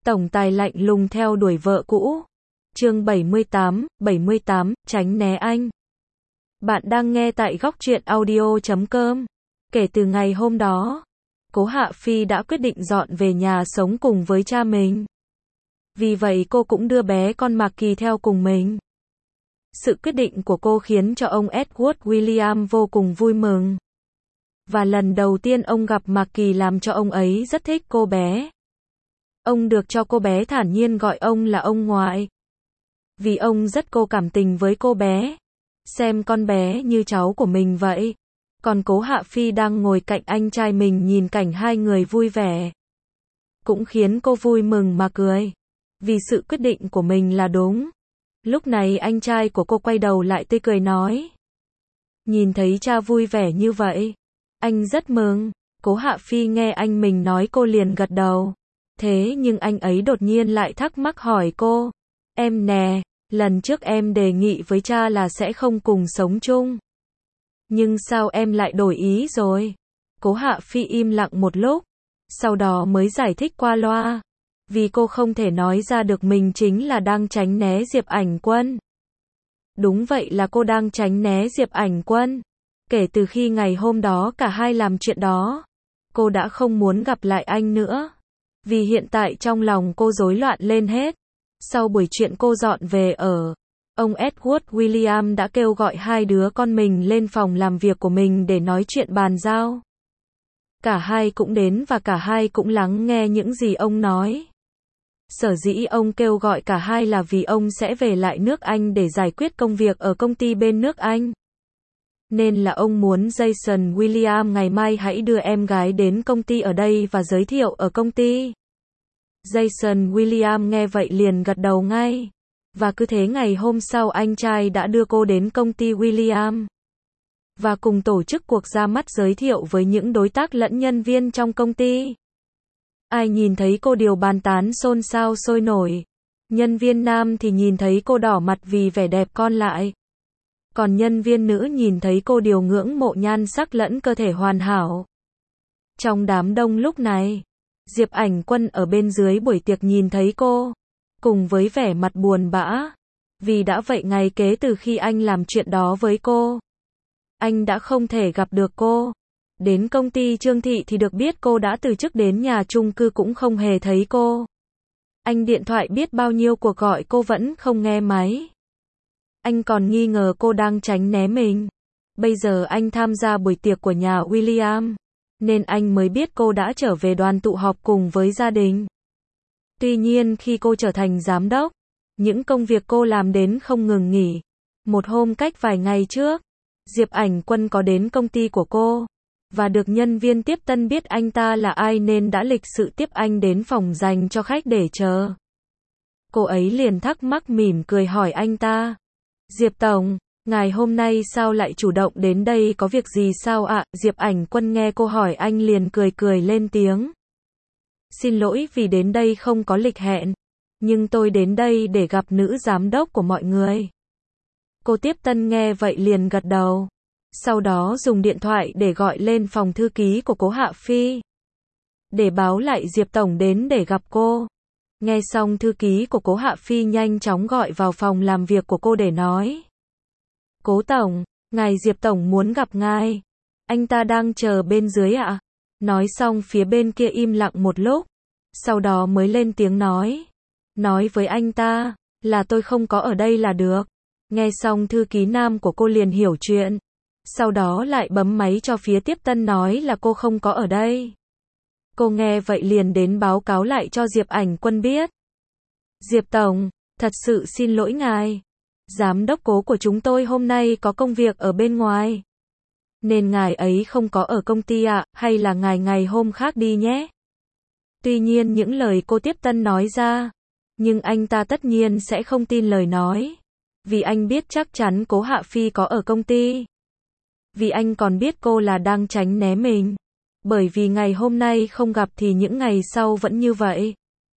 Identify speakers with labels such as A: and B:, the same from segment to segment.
A: Tổng tài lạnh lùng theo đuổi vợ cũ. Chương 78, tránh né anh. Bạn đang nghe tại Góc Truyện Audio.com. Kể từ ngày hôm đó, Cố Hạ Phi đã quyết định dọn về nhà sống cùng với cha mình. Vì vậy cô cũng đưa bé con Mạc Kỳ theo cùng mình. Sự quyết định của cô khiến cho ông Edward William vô cùng vui mừng. Và lần đầu tiên ông gặp Mạc Kỳ làm cho ông ấy rất thích cô bé. Ông được cho cô bé thản nhiên gọi ông là ông ngoại. Vì ông rất cảm tình với cô bé. Xem con bé như cháu của mình vậy. Còn Cố Hạ Phi đang ngồi cạnh anh trai mình nhìn cảnh hai người vui vẻ. Cũng khiến cô vui mừng mà cười. Vì sự quyết định của mình là đúng. Lúc này anh trai của cô quay đầu lại tươi cười nói. Nhìn thấy cha vui vẻ như vậy, anh rất mừng. Cố Hạ Phi nghe anh mình nói cô liền gật đầu. Thế nhưng anh ấy đột nhiên lại thắc mắc hỏi cô. Em nè, lần trước em đề nghị với cha là sẽ không cùng sống chung. Nhưng sao em lại đổi ý rồi? Cố Hạ Phi im lặng một lúc. Sau đó mới giải thích qua loa. Vì cô không thể nói ra được mình chính là đang tránh né Diệp Ảnh Quân. Đúng vậy, là cô đang tránh né Diệp Ảnh Quân. Kể từ khi ngày hôm đó cả hai làm chuyện đó, cô đã không muốn gặp lại anh nữa. Vì hiện tại trong lòng cô rối loạn lên hết. Sau buổi chuyện cô dọn về ở, ông Edward William đã kêu gọi hai đứa con mình lên phòng làm việc của mình để nói chuyện bàn giao. Cả hai cũng đến và cả hai cũng lắng nghe những gì ông nói. Sở dĩ ông kêu gọi cả hai là vì ông sẽ về lại nước Anh để giải quyết công việc ở công ty bên nước Anh. Nên là ông muốn Jason William ngày mai hãy đưa em gái đến công ty ở đây và giới thiệu ở công ty. Jason William nghe vậy liền gật đầu ngay. Và cứ thế ngày hôm sau anh trai đã đưa cô đến công ty William. Và cùng tổ chức cuộc ra mắt giới thiệu với những đối tác lẫn nhân viên trong công ty. Ai nhìn thấy cô đều bàn tán xôn xao sôi nổi. Nhân viên nam thì nhìn thấy cô đỏ mặt vì vẻ đẹp con lại. Còn nhân viên nữ nhìn thấy cô đều ngưỡng mộ nhan sắc lẫn cơ thể hoàn hảo. Trong đám đông lúc này, Diệp Ảnh Quân ở bên dưới buổi tiệc nhìn thấy cô, cùng với vẻ mặt buồn bã. Vì đã vậy ngày kế từ khi anh làm chuyện đó với cô, anh đã không thể gặp được cô. Đến công ty Trương Thị thì được biết cô đã từ chức, đến nhà chung cư cũng không hề thấy cô. Anh điện thoại biết bao nhiêu cuộc gọi cô vẫn không nghe máy. Anh còn nghi ngờ cô đang tránh né mình. Bây giờ anh tham gia buổi tiệc của nhà William, nên anh mới biết cô đã trở về đoàn tụ họp cùng với gia đình. Tuy nhiên khi cô trở thành giám đốc, những công việc cô làm đến không ngừng nghỉ. Một hôm cách vài ngày trước, Diệp Ảnh Quân có đến công ty của cô, và được nhân viên tiếp tân biết anh ta là ai nên đã lịch sự tiếp anh đến phòng dành cho khách để chờ. Cô ấy liền thắc mắc mỉm cười hỏi anh ta. Diệp Tổng, ngài hôm nay sao lại chủ động đến đây, có việc gì sao ạ? Diệp Ảnh Quân nghe cô hỏi anh liền cười lên tiếng. Xin lỗi vì đến đây không có lịch hẹn, nhưng tôi đến đây để gặp nữ giám đốc của mọi người. Cô tiếp tân nghe vậy liền gật đầu. Sau đó dùng điện thoại để gọi lên phòng thư ký của Cố Hạ Phi, để báo lại Diệp Tổng đến để gặp cô. Nghe xong thư ký của Cố Hạ Phi nhanh chóng gọi vào phòng làm việc của cô để nói. Cố Tổng, ngài Diệp Tổng muốn gặp ngài. Anh ta đang chờ bên dưới ạ. Nói xong phía bên kia im lặng một lúc. Sau đó mới lên tiếng nói. Nói với anh ta, là tôi không có ở đây là được. Nghe xong thư ký nam của cô liền hiểu chuyện. Sau đó lại bấm máy cho phía tiếp tân nói là cô không có ở đây. Cô nghe vậy liền đến báo cáo lại cho Diệp Ảnh Quân biết. Diệp Tổng, thật sự xin lỗi ngài. Giám đốc Cố của chúng tôi hôm nay có công việc ở bên ngoài, nên ngài ấy không có ở công ty ạ, hay là ngài ngày hôm khác đi nhé. Tuy nhiên những lời cô tiếp tân nói ra, nhưng anh ta tất nhiên sẽ không tin lời nói. Vì anh biết chắc chắn Cố Hạ Phi có ở công ty. Vì anh còn biết cô là đang tránh né mình. Bởi vì ngày hôm nay không gặp thì những ngày sau vẫn như vậy.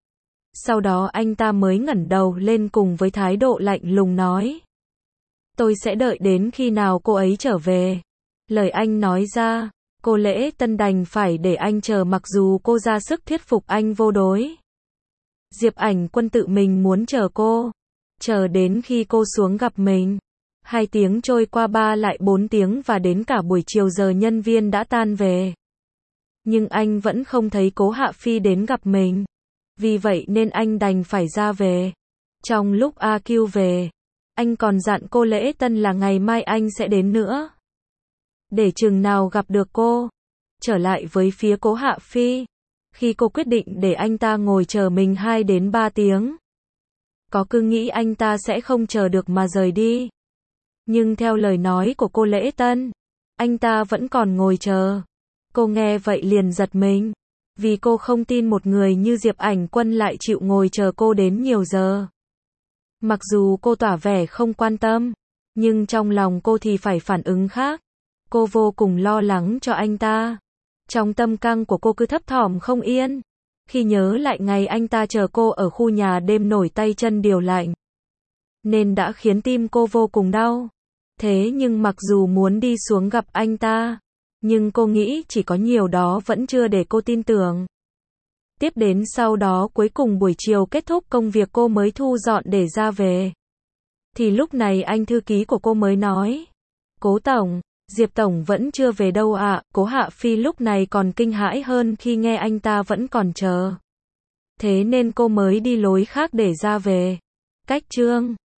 A: Sau đó anh ta mới ngẩng đầu lên cùng với thái độ lạnh lùng nói. Tôi sẽ đợi đến khi nào cô ấy trở về. Lời anh nói ra, cô Lễ Tân đành phải để anh chờ mặc dù cô ra sức thuyết phục anh vô đối. Diệp Ảnh Quân tự mình muốn chờ cô. Chờ đến khi cô xuống gặp mình. 2 tiếng trôi qua 3 lại 4 tiếng và đến cả buổi chiều giờ nhân viên đã tan về. Nhưng anh vẫn không thấy Cố Hạ Phi đến gặp mình. Vì vậy nên anh đành phải ra về. Trong lúc AQ về, anh còn dặn cô Lễ Tân là ngày mai anh sẽ đến nữa. Để chừng nào gặp được cô. Trở lại với phía Cố Hạ Phi. Khi cô quyết định để anh ta ngồi chờ mình 2 đến 3 tiếng. Có cứ nghĩ anh ta sẽ không chờ được mà rời đi. Nhưng theo lời nói của cô Lễ Tân, anh ta vẫn còn ngồi chờ. Cô nghe vậy liền giật mình. Vì cô không tin một người như Diệp Ảnh Quân lại chịu ngồi chờ cô đến nhiều giờ. Mặc dù cô tỏ vẻ không quan tâm, nhưng trong lòng cô thì phải phản ứng khác. Cô vô cùng lo lắng cho anh ta. Trong tâm căng của cô cứ thấp thỏm không yên. Khi nhớ lại ngày anh ta chờ cô ở khu nhà đêm nổi tay chân điều lạnh. Nên đã khiến tim cô vô cùng đau. Thế nhưng mặc dù muốn đi xuống gặp anh ta, nhưng cô nghĩ chỉ có nhiều đó vẫn chưa để cô tin tưởng. Tiếp đến sau đó cuối cùng buổi chiều kết thúc công việc cô mới thu dọn để ra về. Thì lúc này anh thư ký của cô mới nói. Cố Tổng, Diệp Tổng vẫn chưa về đâu ạ. Cố Hạ Phi lúc này còn kinh hãi hơn khi nghe anh ta vẫn còn chờ. Thế nên cô mới đi lối khác để ra về. Cách chương